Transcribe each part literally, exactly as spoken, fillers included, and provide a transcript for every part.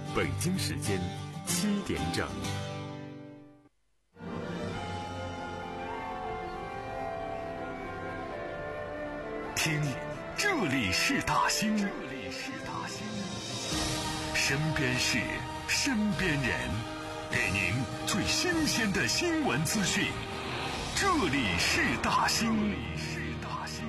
北京时间七点整。听，这里是大兴，这里是大兴，身边事，身边人，给您最新鲜的新闻资讯。这里是大兴，这里是大兴。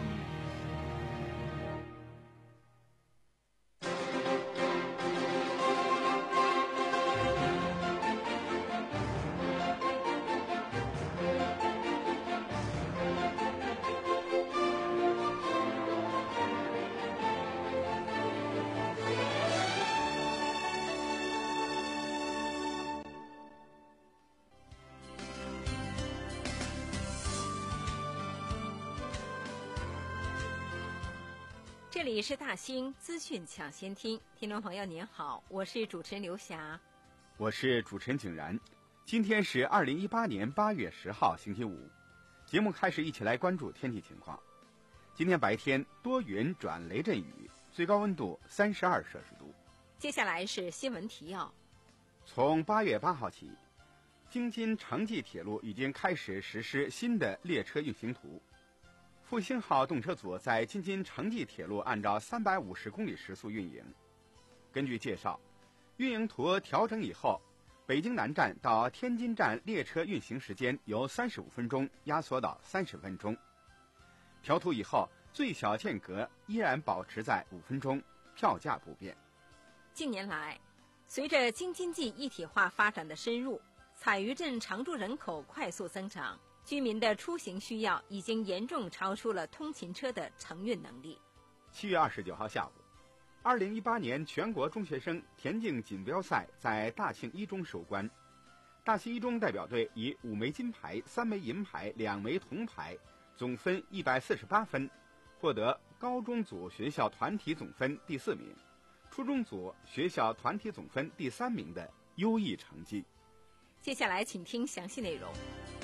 这里是大兴资讯抢先听，听众朋友您好，我是主持人刘霞， 我是主持人景然。今天是二零一八年八月十号星期五，节目开始，一起来关注天气情况。今天白天多云转雷阵雨，最高温度三十二摄氏度。 接下来是新闻提要。 从八月八号起，京津城际铁路已经开始实施新的列车运行图。复兴号动车组在京津城际铁路按照三百五十公里时速运营。根据介绍，运营图调整以后，北京南站到天津站列车运行时间由三十五分钟压缩到三十分钟。调图以后，最小间隔依然保持在五分钟，票价不变。 近年来，随着京津冀一体化发展的深入，采渔镇常住人口快速增长，居民的出行需要已经严重超出了通勤车的承运能力。 七月二十九号下午，二零一八年全国中学生田径锦标赛在大庆一中收官。大庆一中代表队以五枚金牌、三枚银牌、两枚铜牌，总分一百四十八分，获得高中组学校团体总分第四名，初中组学校团体总分第三名的优异成绩。 接下来请听详细内容。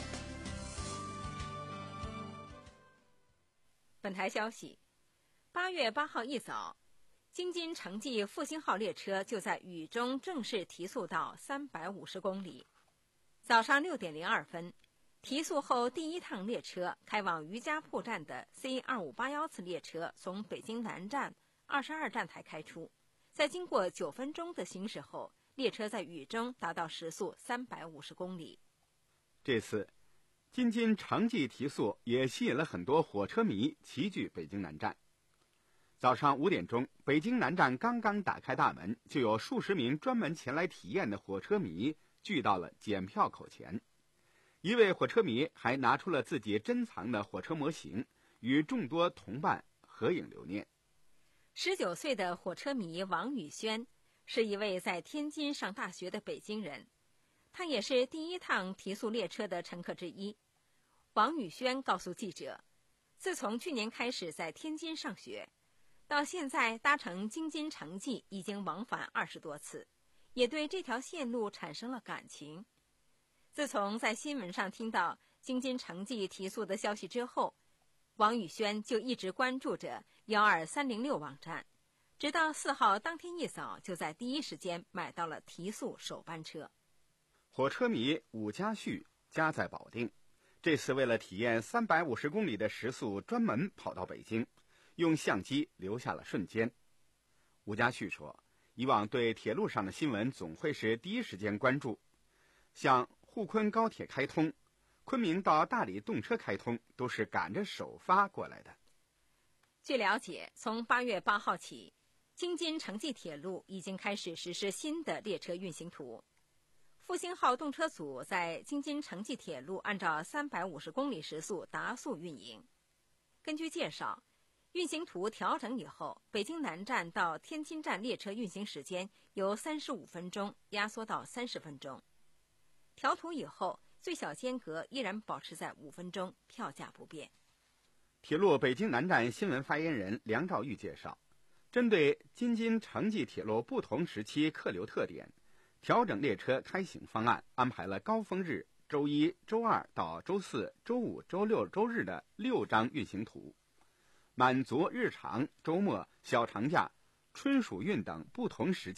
本台消息，八月八号一早，京津城际复兴号列车就在雨中正式提速到三百五十公里。早上六点零二分，提速后第一趟列车开往余家铺站的 C 二五八一次列车从北京南站二十二站台开出，在经过九分钟的行驶后，列车在雨中达到时速三百五十公里。 这次京津城际提速也吸引了很多火车迷齐聚北京南站。早上五点钟，北京南站刚刚打开大门，就有数十名专门前来体验的火车迷聚到了检票口前。一位火车迷还拿出了自己珍藏的火车模型，与众多同伴合影留念。 十九岁的火车迷王宇轩是一位在天津上大学的北京人，他也是第一趟提速列车的乘客之一。王宇轩告诉记者，自从去年开始在天津上学，到现在搭乘京津城际已经往返二十多次，也对这条线路产生了感情。自从在新闻上听到京津城际提速的消息之后，王宇轩就一直关注着一二三零六网站，直到四号当天一早就在第一时间买到了提速首班车。 火车迷武家旭家在保定，这次为了体验三百五十公里的时速，专门跑到北京，用相机留下了瞬间。武家旭说，以往对铁路上的新闻总会是第一时间关注，像沪昆高铁开通、昆明到大理动车开通，都是赶着首发过来的。 据了解，从八月八号起，京津城际铁路已经开始实施新的列车运行图。复兴号动车组在京津城际铁路按照三百五十公里时速达速运营。根据介绍，运行图调整以后，北京南站到天津站列车运行时间由三十五分钟压缩到三十分钟。调图以后，最小间隔依然保持在五分钟，票价不变。 铁路北京南站新闻发言人梁兆玉介绍，针对京津城际铁路不同时期客流特点，调整列车开行方案，安排了高峰日周一、周二到周四、周五、周六、周日的六张运行图，满足日常、周末、小长假、春暑运等不同时期的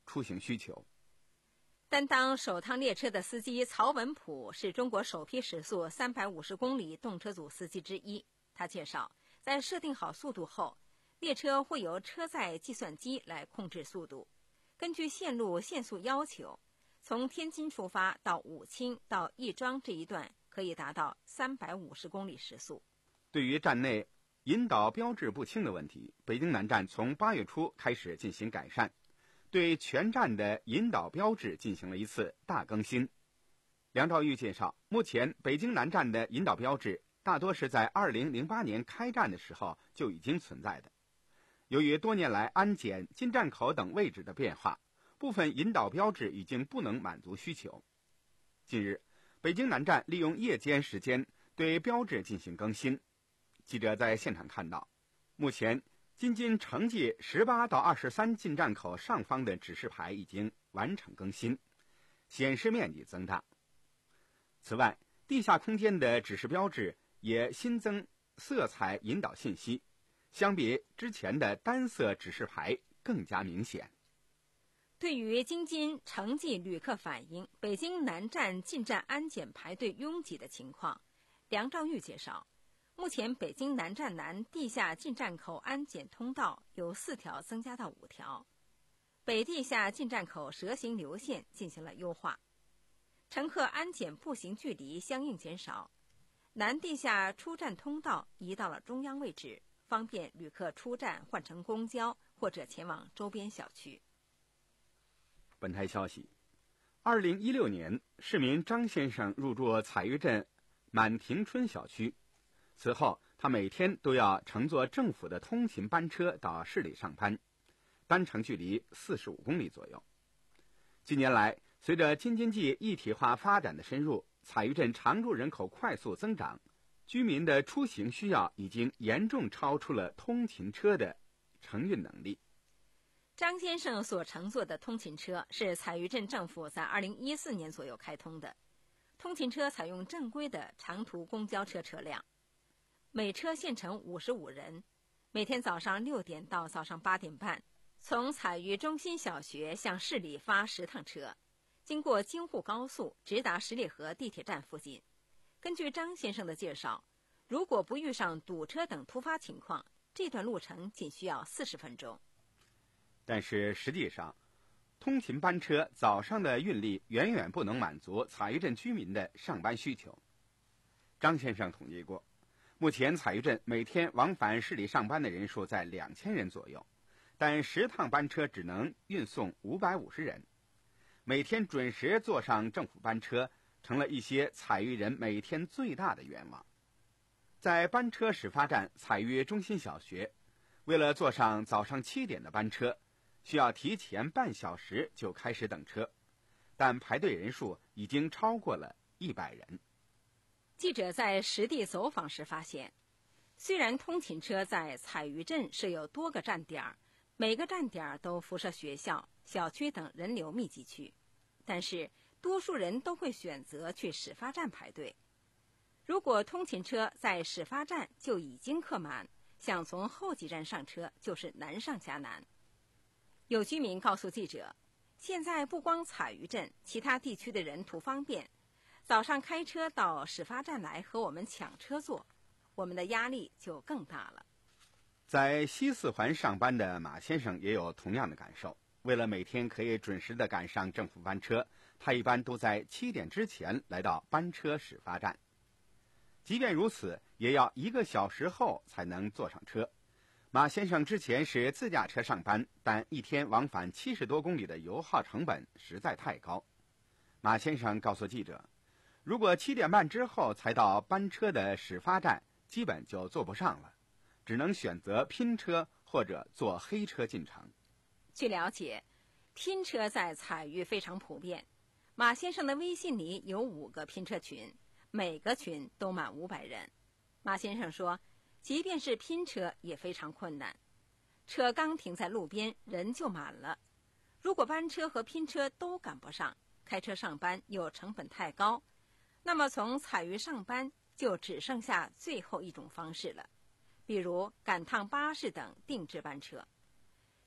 出行需求。 担当首趟列车的司机曹文普是中国首批时速三百五十公里动车组司机之一。他介绍，在设定好速度后，列车会由车载计算机来控制速度，根据线路限速要求，从天津出发到武清到亦庄这一段可以达到三百五十公里时速。 对于站内引导标志不清的问题，北京南站从八月初开始进行改善，对全站的引导标志进行了一次大更新。梁兆玉介绍，目前北京南站的引导标志大多是在二零零八年开站的时候就已经存在的。由于多年来安检、进站口等位置的变化，部分引导标志已经不能满足需求。近日，北京南站利用夜间时间对标志进行更新。记者在现场看到，目前京津城际十八到二十三进站口上方的指示牌已经完成更新，显示面积增大。此外，地下空间的指示标志也新增色彩引导信息，相比之前的单色指示牌更加明显。 对于京津城际旅客反映北京南站进站安检排队拥挤的情况，梁兆玉介绍，目前北京南站南地下进站口安检通道由四条增加到五条，北地下进站口蛇形流线进行了优化，乘客安检步行距离相应减少，南地下出站通道移到了中央位置，方便旅客出站换乘公交或者前往周边小区。 本台消息，二零一六年，市民张先生入住彩玉镇满庭春小区，此后他每天都要乘坐政府的通勤班车到市里上班，单程距离四十五公里左右。近年来，随着京津冀一体化发展的深入，彩玉镇常住人口快速增长，居民的出行需要已经严重超出了通勤车的承运能力。 张先生所乘坐的通勤车是彩玉镇政府在二零一四年左右开通的。通勤车采用正规的长途公交车车辆，每车限乘五十五人，每天早上六点到早上八点半，从彩玉中心小学向市里发十趟车，经过京沪高速直达十里河地铁站附近。根据张先生的介绍，如果不遇上堵车等突发情况，这段路程仅需要四十分钟。 但是实际上，通勤班车早上的运力远远不能满足彩玉镇居民的上班需求。张先生统计过，目前彩玉镇每天往返市里上班的人数在两千人左右，但十趟班车只能运送五百五十人。每天准时坐上政府班车，成了一些彩玉人每天最大的愿望。在班车始发站彩玉中心小学，为了坐上早上七点的班车，需要提前半小时就开始等车，但排队人数已经超过了一百人。 记者在实地走访时发现，虽然通勤车在彩玉镇设有多个站点，每个站点都辐射学校、小区等人流密集区，但是多数人都会选择去始发站排队。如果通勤车在始发站就已经客满，想从后几站上车就是难上加难。有居民告诉记者，现在不光彩玉镇，其他地区的人图方便，早上开车到始发站来和我们抢车坐，我们的压力就更大了。 在西四环上班的马先生也有同样的感受，为了每天可以准时地赶上政府班车，他一般都在七点之前来到班车始发站。即便如此，也要一个小时后才能坐上车。马先生之前是自驾车上班，但一天往返七十多公里的油耗成本实在太高。马先生告诉记者，如果七点半之后才到班车的始发站，基本就坐不上了，只能选择拼车或者坐黑车进城。 据了解，拼车在彩玉非常普遍。马先生的微信里有五个拼车群，每个群都满五百人。马先生说，即便是拼车也非常困难，车刚停在路边，人就满了。如果班车和拼车都赶不上，开车上班又成本太高，那么从彩玉上班就只剩下最后一种方式了，比如赶趟巴士等定制班车。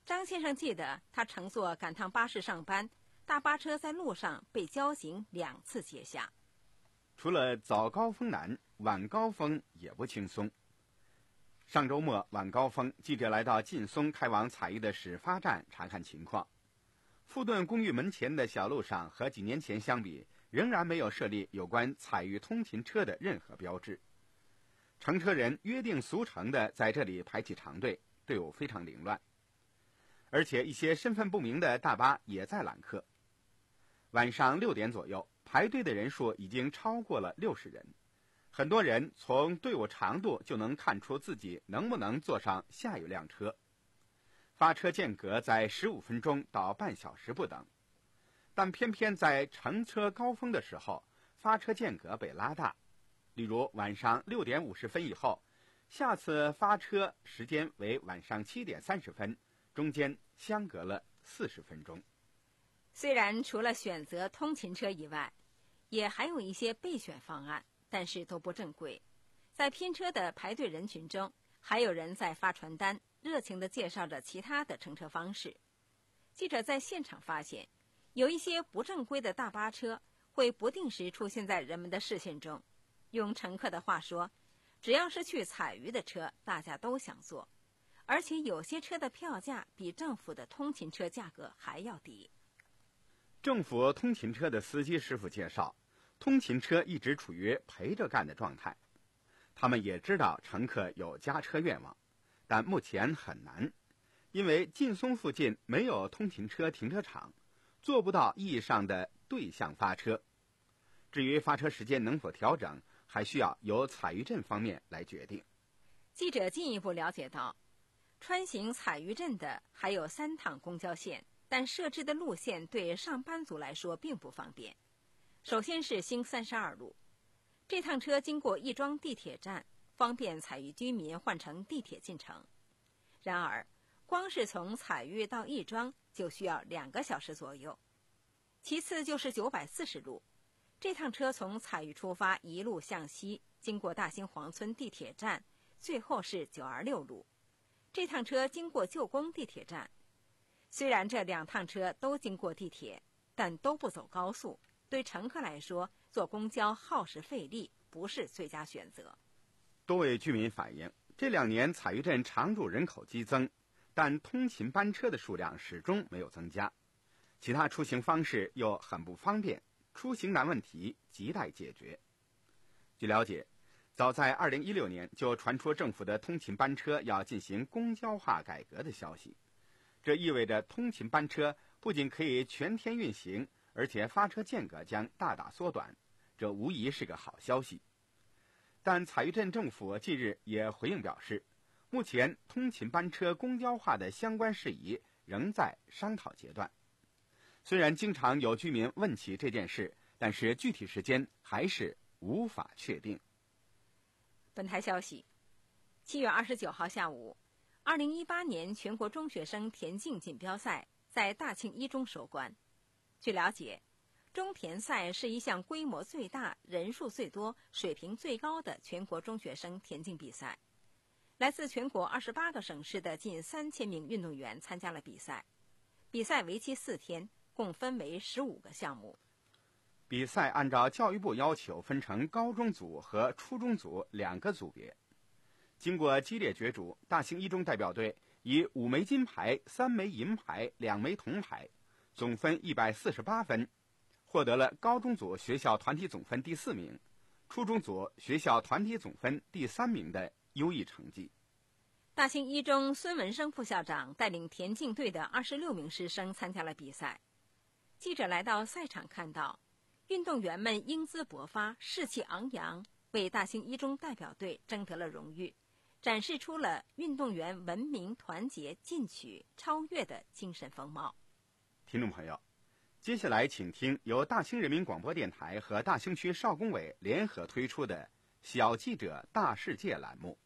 张先生记得，他乘坐赶趟巴士上班，大巴车在路上被交警两次截下。 除了早高峰难，晚高峰也不轻松。上周末晚高峰，记者来到劲松开往采玉的始发站查看情况。富顿公寓门前的小路上和几年前相比，仍然没有设立有关采玉通勤车的任何标志。乘车人约定俗成的在这里排起长队，队伍非常凌乱。而且一些身份不明的大巴也在揽客。晚上六点左右，排队的人数已经超过了六十人，很多人从队伍长度就能看出自己能不能坐上下一辆车。发车间隔在十五分钟到半小时不等，但偏偏在乘车高峰的时候，发车间隔被拉大。例如晚上六点五十分以后，下次发车时间为晚上七点三十分，中间相隔了四十分钟。 虽然除了选择通勤车以外，也还有一些备选方案，但是都不正规。在拼车的排队人群中，还有人在发传单，热情地介绍着其他的乘车方式。记者在现场发现，有一些不正规的大巴车会不定时出现在人们的视线中。用乘客的话说，只要是去采鱼的车，大家都想坐，而且有些车的票价比政府的通勤车价格还要低。 政府通勤车的司机师傅介绍，通勤车一直处于陪着干的状态。他们也知道乘客有加车愿望，但目前很难，因为劲松附近没有通勤车停车场，做不到意义上的对向发车。至于发车时间能否调整，还需要由采玉镇方面来决定。 记者进一步了解到，穿行采玉镇的还有三趟公交线，但设置的路线对上班族来说并不方便。首先是新三十二路，这趟车经过亦庄地铁站，方便采玉居民换乘地铁进城。然而，光是从采玉到亦庄就需要两个小时左右。其次就是九百四十路，这趟车从采玉出发，一路向西，经过大兴黄村地铁站，最后是九二六路。这趟车经过旧宫地铁站。虽然这两趟车都经过地铁，但都不走高速，对乘客来说，坐公交耗时费力，不是最佳选择。 多位居民反映，这两年采玉镇常住人口激增，但通勤班车的数量始终没有增加，其他出行方式又很不方便，出行难问题亟待解决。据了解，早在二零一六年就传出政府的通勤班车要进行公交化改革的消息，这意味着通勤班车不仅可以全天运行，而且发车间隔将大大缩短，这无疑是个好消息。但采玉镇政府近日也回应表示，目前通勤班车公交化的相关事宜仍在商讨阶段。虽然经常有居民问起这件事，但是具体时间还是无法确定。 本台消息，七月二十九号下午，二零一八年全国中学生田径锦标赛在大庆一中收官。据了解，中田赛是一项规模最大、人数最多、水平最高的全国中学生田径比赛。来自全国二十八个省市的近三千名运动员参加了比赛。比赛为期四天，共分为十五个项目。 比赛按照教育部要求分成高中组和初中组两个组别。经过激烈角逐，大兴一中代表队以五枚金牌、三枚银牌、两枚铜牌，总分一百四十八分，获得了高中组学校团体总分第四名，初中组学校团体总分第三名的优异成绩。 大兴一中孙文生副校长带领田径队的二十六名师生参加了比赛。记者来到赛场看到，运动员们英姿勃发，士气昂扬，为大兴一中代表队争得了荣誉，展示出了运动员文明、团结、进取、超越的精神风貌。 听众朋友，接下来请听由大兴人民广播电台和大兴区少工委联合推出的小记者大世界栏目。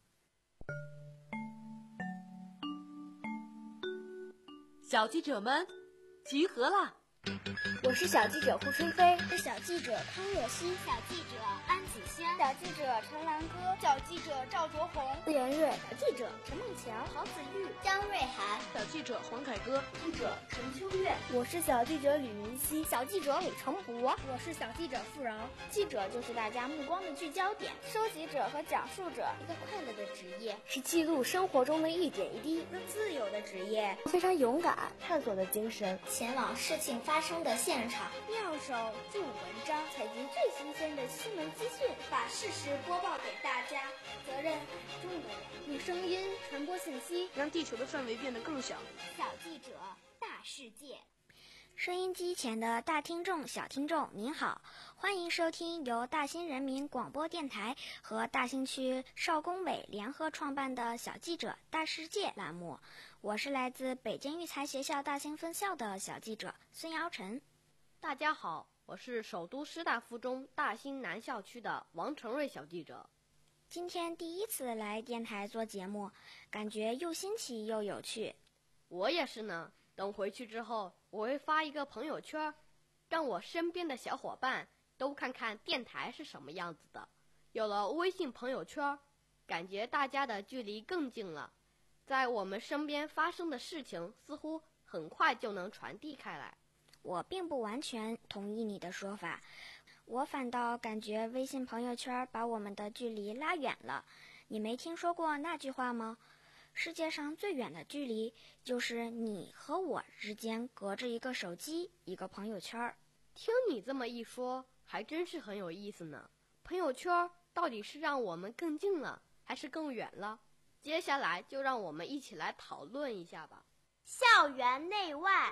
小记者们集合了， 我是小记者胡春飞， 是小记者康若曦， 小记者安子轩， 小记者陈兰歌， 小记者赵卓红， 四元瑞， 小记者陈梦强， 郝子玉， 张瑞涵， 小记者黄凯歌， 记者陈秋月。 我是小记者吕云熙， 小记者李成博， 我是小记者付饶。 记者就是大家目光的聚焦点， 收集者和讲述者， 一个快乐的职业， 是记录生活中的一点一滴， 一个自由的职业， 非常勇敢，探索的精神， 前往事情发生的现场， 妙手著文章， 采集最新鲜的新闻资讯， 把事实播报给大家。 责任很重的人， 用声音传播信息， 让地球的范围变得更小。 小记者，大世界。 收音机前的大听众、小听众，您好，欢迎收听由大兴人民广播电台和大兴区少工委联合创办的小记者大世界栏目。我是来自北京育才学校大兴分校的小记者孙瑶晨。 大家好，我是首都师大附中大兴南校区的王成瑞小记者。 今天第一次来电台做节目，感觉又新奇又有趣。 我也是呢，等回去之后我会发一个朋友圈，让我身边的小伙伴都看看电台是什么样子的。有了微信朋友圈，感觉大家的距离更近了，在我们身边发生的事情似乎很快就能传递开来。 我并不完全同意你的说法，我反倒感觉微信朋友圈把我们的距离拉远了。你没听说过那句话吗？世界上最远的距离就是你和我之间隔着一个手机，一个朋友圈。 听你这么一说，还真是很有意思呢。朋友圈到底是让我们更近了，还是更远了？接下来就让我们一起来讨论一下吧。 校园内外，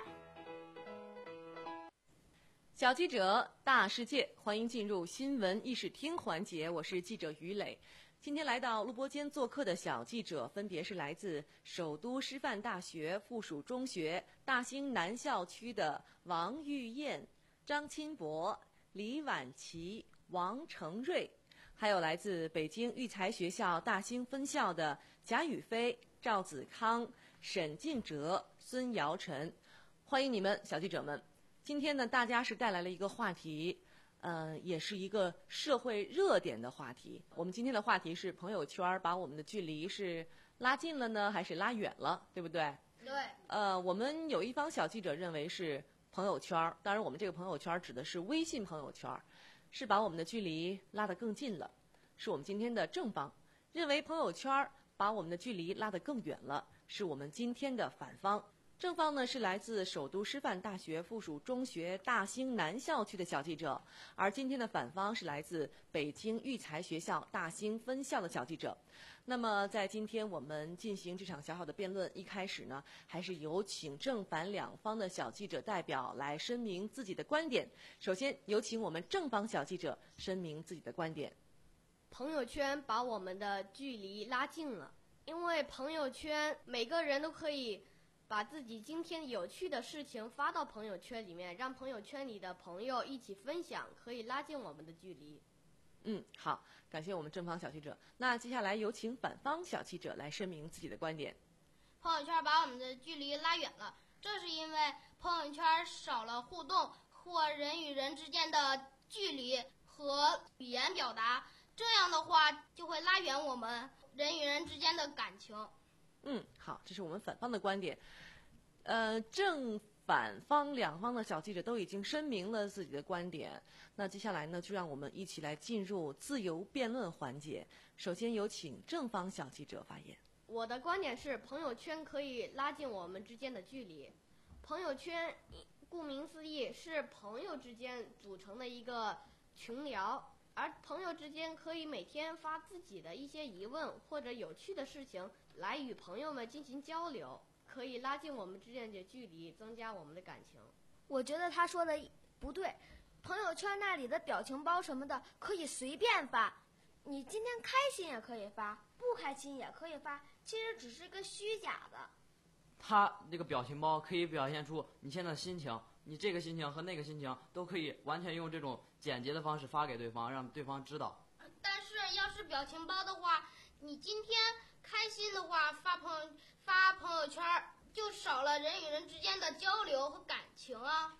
小记者大世界，欢迎进入新闻议事厅环节，我是记者于磊。今天来到录播间做客的小记者分别是来自首都师范大学附属中学大兴南校区的王玉燕、张钦博、李婉琪、王成瑞，还有来自北京育才学校大兴分校的贾宇飞、赵子康、沈进哲、孙瑶晨。欢迎你们，小记者们。今天呢，大家是带来了一个话题，呃，也是一个社会热点的话题。我们今天的话题是朋友圈把我们的距离是拉近了呢，还是拉远了，对不对？ 对。 呃，我们有一方小记者认为是朋友圈，当然我们这个朋友圈指的是微信朋友圈，是把我们的距离拉得更近了，是我们今天的正方。认为朋友圈把我们的距离拉得更远了，是我们今天的反方。正方呢是来自首都师范大学附属中学大兴南校区的小记者，而今天的反方是来自北京育才学校大兴分校的小记者。那么在今天我们进行这场小小的辩论，一开始呢还是有请正反两方的小记者代表来声明自己的观点。首先有请我们正方小记者声明自己的观点。 朋友圈把我们的距离拉近了，因为朋友圈每个人都可以把自己今天有趣的事情发到朋友圈里面，让朋友圈里的朋友一起分享，可以拉近我们的距离。 嗯，好，感谢我们正方小记者。那接下来有请反方小记者来声明自己的观点。 朋友圈把我们的距离拉远了，这是因为朋友圈少了互动或人与人之间的距离和语言表达，这样的话就会拉远我们人与人之间的感情。 嗯，好，这是我们反方的观点。呃，正反方两方的小记者都已经声明了自己的观点。那接下来呢，就让我们一起来进入自由辩论环节。首先有请正方小记者发言。 我的观点是，朋友圈可以拉近我们之间的距离。朋友圈顾名思义是朋友之间组成的一个群聊，而朋友之间可以每天发自己的一些疑问或者有趣的事情来与朋友们进行交流，可以拉近我们之间的距离，增加我们的感情。 我觉得他说的不对，朋友圈那里的表情包什么的可以随便发，你今天开心也可以发，不开心也可以发，其实只是一个虚假的。 他这个表情包可以表现出你现在的心情，你这个心情和那个心情都可以完全用这种简洁的方式发给对方，让对方知道。 但是要是表情包的话，你今天开心的话发朋友发朋友圈，就少了人与人之间的交流和感情啊。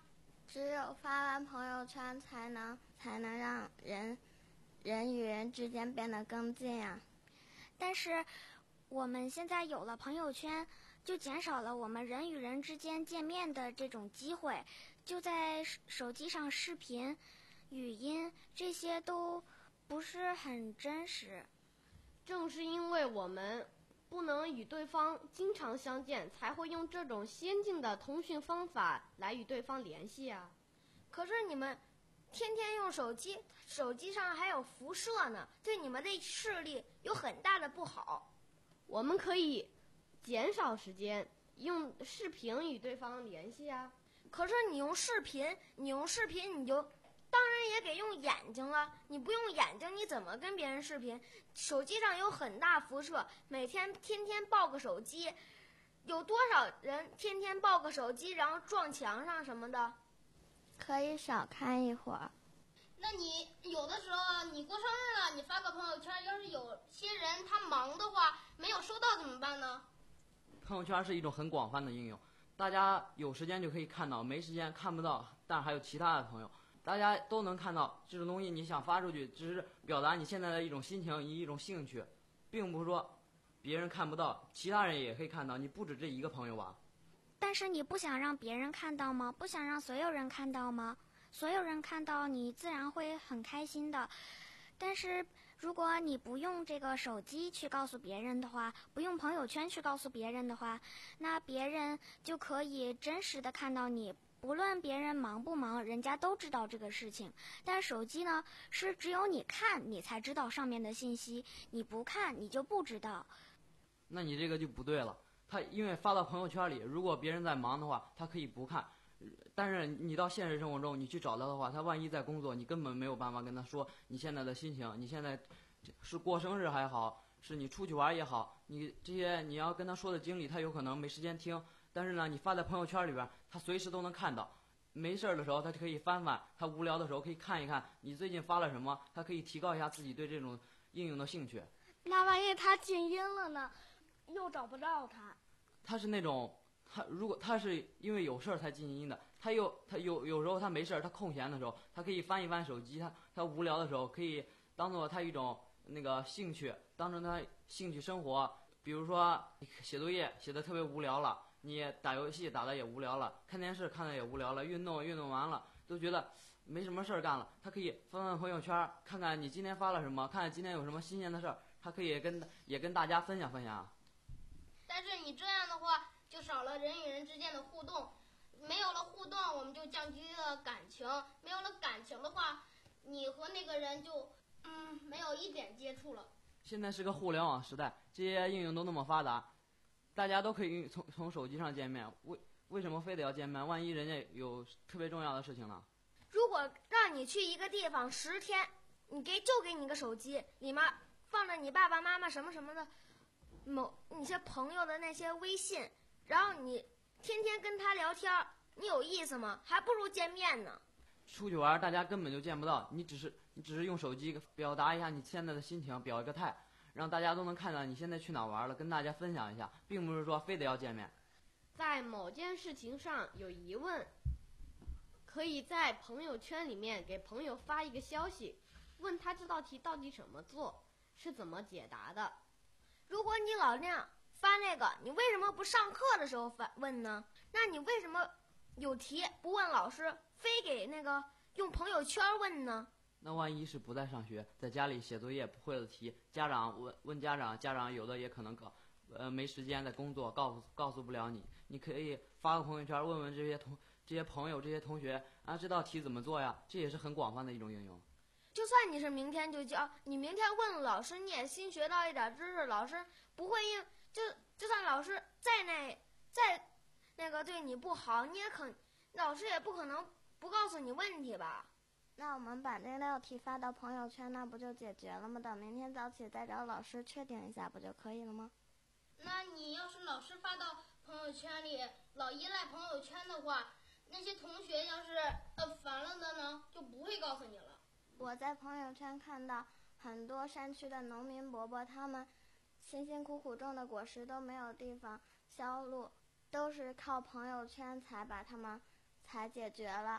只有发完朋友圈才能才能让人人与人之间变得更近啊。 但是我们现在有了朋友圈，就减少了我们人与人之间见面的这种机会，就在手机上视频、语音这些都不是很真实。 正是因为我们不能与对方经常相见，才会用这种先进的通讯方法来与对方联系啊。 可是你们天天用手机，手机上还有辐射呢，对你们的视力有很大的不好。 我们可以减少时间，用视频与对方联系啊。 可是你用视频，你用视频你就当然也给用眼睛了，你不用眼睛你怎么跟别人视频？手机上有很大辐射，每天天天抱个手机，有多少人天天抱个手机然后撞墙上什么的？可以少看一会儿。 那你有的时候你过生日了，你发个朋友圈，要是有些人他忙的话没有收到怎么办呢？ 朋友圈是一种很广泛的应用，大家有时间就可以看到，没时间看不到，但还有其他的朋友，大家都能看到这种东西。你想发出去，只是表达你现在的一种心情，一种兴趣，并不是说别人看不到，其他人也可以看到，你不止这一个朋友吧。 但是你不想让别人看到吗？不想让所有人看到吗？所有人看到你自然会很开心的。但是如果你不用这个手机去告诉别人的话，不用朋友圈去告诉别人的话，那别人就可以真实的看到你，不论别人忙不忙，人家都知道这个事情。但手机呢，是只有你看你才知道上面的信息，你不看你就不知道。 那你这个就不对了，他因为发到朋友圈里，如果别人在忙的话，他可以不看，但是你到现实生活中你去找他的话，他万一在工作，你根本没有办法跟他说你现在的心情，你现在是过生日还好，是你出去玩也好，你这些你要跟他说的经历，他有可能没时间听。但是呢，你发在朋友圈里边，他随时都能看到。没事的时候他就可以翻翻，他无聊的时候可以看一看你最近发了什么，他可以提高一下自己对这种应用的兴趣。 那万一他静音了呢，又找不到他？ 他是那种他如果他是因为有事儿才静音的，他有他有有时候他没事儿，他空闲的时候，他可以翻一翻手机，他他无聊的时候可以当做他一种那个兴趣，当成他兴趣生活。比如说写作业写的特别无聊了，你打游戏打的也无聊了，看电视看的也无聊了，运动运动完了都觉得没什么事儿干了，他可以翻翻朋友圈，看看你今天发了什么，看看今天有什么新鲜的事儿，他可以跟也跟大家分享分享。 但是你这样的话就少了人与人之间的互动，没有了互动我们就降低了感情，没有了感情的话，你和那个人就嗯没有一点接触了。 现在是个互联网时代，这些应用都那么发达，大家都可以从从手机上见面，为为什么非得要见面？万一人家有特别重要的事情呢？ 如果让你去一个地方十天，你给就给你个手机，里面放着你爸爸妈妈什么什么的某你些朋友的那些微信，然后你天天跟他聊天，你有意思吗？还不如见面呢。 出去玩大家根本就见不到，你只是你只是用手机表达一下你现在的心情，表一个态，让大家都能看到你现在去哪玩了，跟大家分享一下，并不是说非得要见面。 在某件事情上有疑问，可以在朋友圈里面给朋友发一个消息，问他这道题到底怎么做，是怎么解答的。 如果你老那样发那个，你为什么不上课的时候发问呢？那你为什么有题不问老师，非给那个用朋友圈问呢？ 那万一是不在上学，在家里写作业不会的题，家长问问家长，家长有的也可能搞，呃，没时间在工作，告诉告诉不了你。你可以发个朋友圈，问问这些同这些朋友、这些同学啊，这道题怎么做呀？这也是很广泛的一种应用。 就算你是明天就教，你明天问老师，你也新学到一点知识，老师不会应，就就算老师再那再那个对你不好，你也可老师也不可能不告诉你问题吧？那我们把这道题发到朋友圈，那不就解决了吗？等明天早起再找老师确定一下，不就可以了吗？ 那你要是老是发到朋友圈里，老依赖朋友圈的话，那些同学要是呃烦了的呢，就不会告诉你了。 我在朋友圈看到很多山区的农民伯伯，他们辛辛苦苦种的果实都没有地方销路，都是靠朋友圈才把他们才解决了。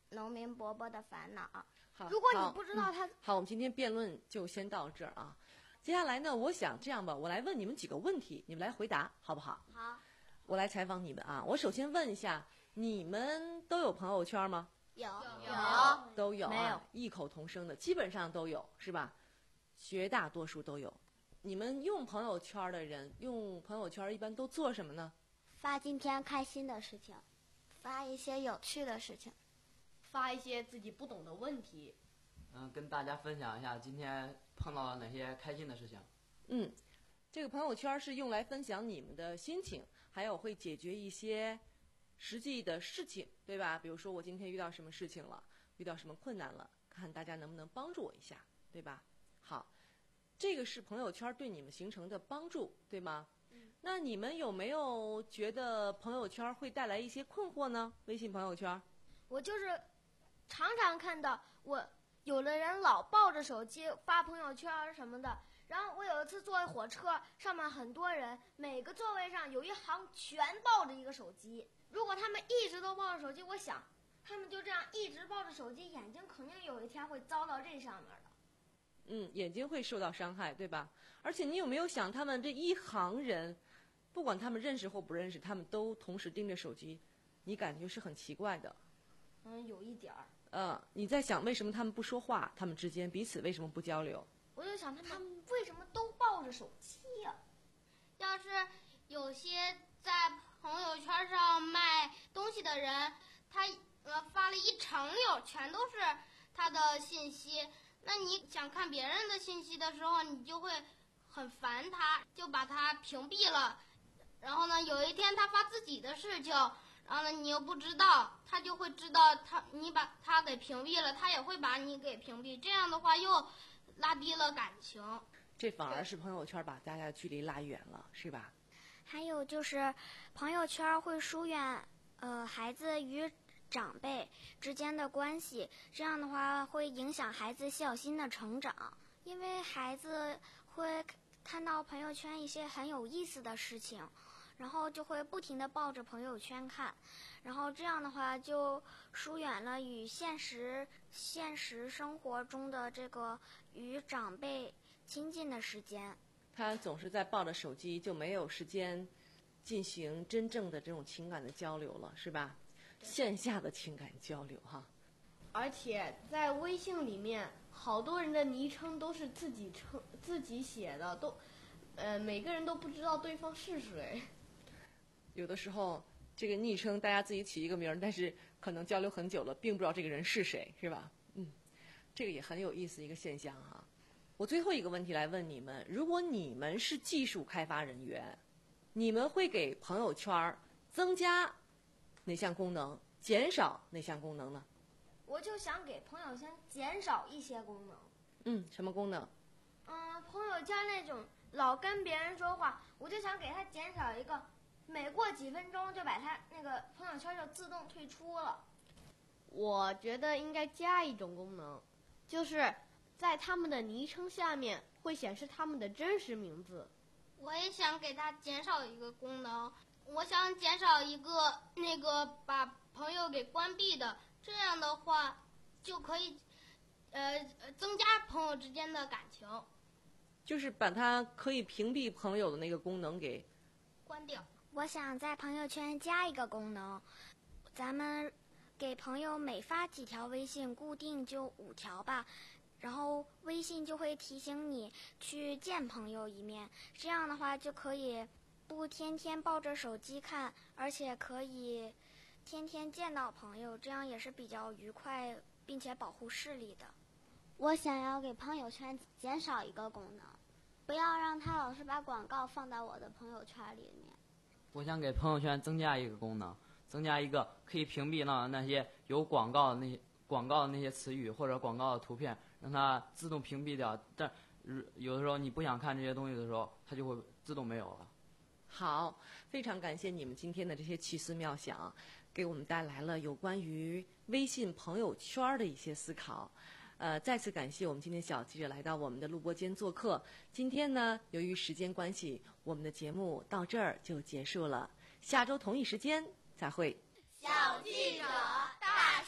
农民伯伯的烦恼。 好， 如果你不知道他、 嗯、好，我们今天辩论就先到这儿啊。接下来呢，我想这样吧，我来问你们几个问题，你们来回答，好不好？ 好。 我来采访你们啊。我首先问一下，你们都有朋友圈吗？ 有有都有、啊， 没有？ 异口同声的，基本上都有，是吧？绝大多数都有。你们用朋友圈的人，用朋友圈一般都做什么呢？ 发今天开心的事情，发一些有趣的事情， 发一些自己不懂的问题。 嗯，跟大家分享一下今天碰到了哪些开心的事情。 嗯，这个朋友圈是用来分享你们的心情，还有会解决一些实际的事情，对吧？比如说我今天遇到什么事情了，遇到什么困难了，看大家能不能帮助我一下，对吧？好，这个是朋友圈对你们形成的帮助，对吗？ 嗯。 那你们有没有觉得朋友圈会带来一些困惑呢？微信朋友圈， 我就是常常看到我有的人老抱着手机发朋友圈什么的。然后我有一次坐火车，上面很多人，每个座位上有一行全抱着一个手机。如果他们一直都抱着手机，我想他们就这样一直抱着手机，眼睛肯定有一天会遭到这上面的。 嗯，眼睛会受到伤害，对吧？而且你有没有想，他们这一行人，不管他们认识或不认识，他们都同时盯着手机，你感觉是很奇怪的。 嗯，有一点儿。 呃，你在想为什么他们不说话？他们之间彼此为什么不交流？ 我就想他们为什么都抱着手机呀、啊？ 要是有些在朋友圈上卖东西的人，他呃发了一长溜，全都是他的信息。那你想看别人的信息的时候，你就会很烦他，就把他屏蔽了。然后呢，有一天他发自己的事情，然后呢你又不知道，他就会知道他你把他给屏蔽了，他也会把你给屏蔽。这样的话又拉低了感情。 这反而是朋友圈把大家的距离拉远了，是吧？ 还有就是朋友圈会疏远呃孩子与长辈之间的关系，这样的话会影响孩子孝心的成长，因为孩子会看到朋友圈一些很有意思的事情，然后就会不停地抱着朋友圈看，然后这样的话就疏远了与现实现实生活中的这个与长辈亲近的时间。 他总是在抱着手机，就没有时间进行真正的这种情感的交流了，是吧？线下的情感交流哈。 而且在微信里面，好多人的昵称都是自己称自己写的，都呃每个人都不知道对方是谁。 有的时候这个昵称大家自己起一个名儿，但是可能交流很久了，并不知道这个人是谁，是吧？嗯，这个也很有意思一个现象哈。我最后一个问题来问你们：如果你们是技术开发人员，你们会给朋友圈增加哪项功能，减少哪项功能呢？ 我就想给朋友圈减少一些功能。 嗯，什么功能？ 嗯，朋友圈那种老跟别人说话，我就想给他减少一个，每过几分钟就把他那个朋友圈就自动退出了。 我觉得应该加一种功能，就是在他们的昵称下面会显示他们的真实名字。 我也想给他减少一个功能，我想减少一个那个把朋友给关闭的，这样的话就可以呃增加朋友之间的感情。 就是把它可以屏蔽朋友的那个功能给关掉。 我想在朋友圈加一个功能，咱们给朋友每发几条微信，固定就五条吧，然后微信就会提醒你去见朋友一面，这样的话就可以不天天抱着手机看，而且可以天天见到朋友，这样也是比较愉快并且保护视力的。 我想要给朋友圈减少一个功能，不要让他老是把广告放到我的朋友圈里面。 我想给朋友圈增加一个功能，增加一个可以屏蔽到那些有广告的那些广告的那些词语或者广告的图片，让它自动屏蔽掉。但有的时候你不想看这些东西的时候，它就会自动没有了。 好，非常感谢你们今天的这些奇思妙想，给我们带来了有关于微信朋友圈的一些思考。呃，再次感谢我们今天小记者来到我们的录播间做客。今天呢，由于时间关系，我们的节目到这儿就结束了。下周同一时间再会。 小记者大师。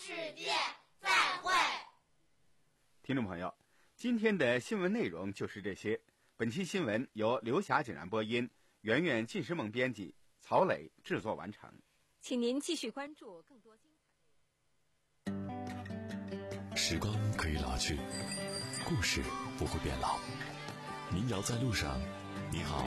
世界再会。 听众朋友，今天的新闻内容就是这些。本期新闻由刘霞简然播音，圆圆进时梦编辑，曹磊制作完成。 请您继续关注更多精彩。时光可以老去，故事不会变老。民谣在路上，你好。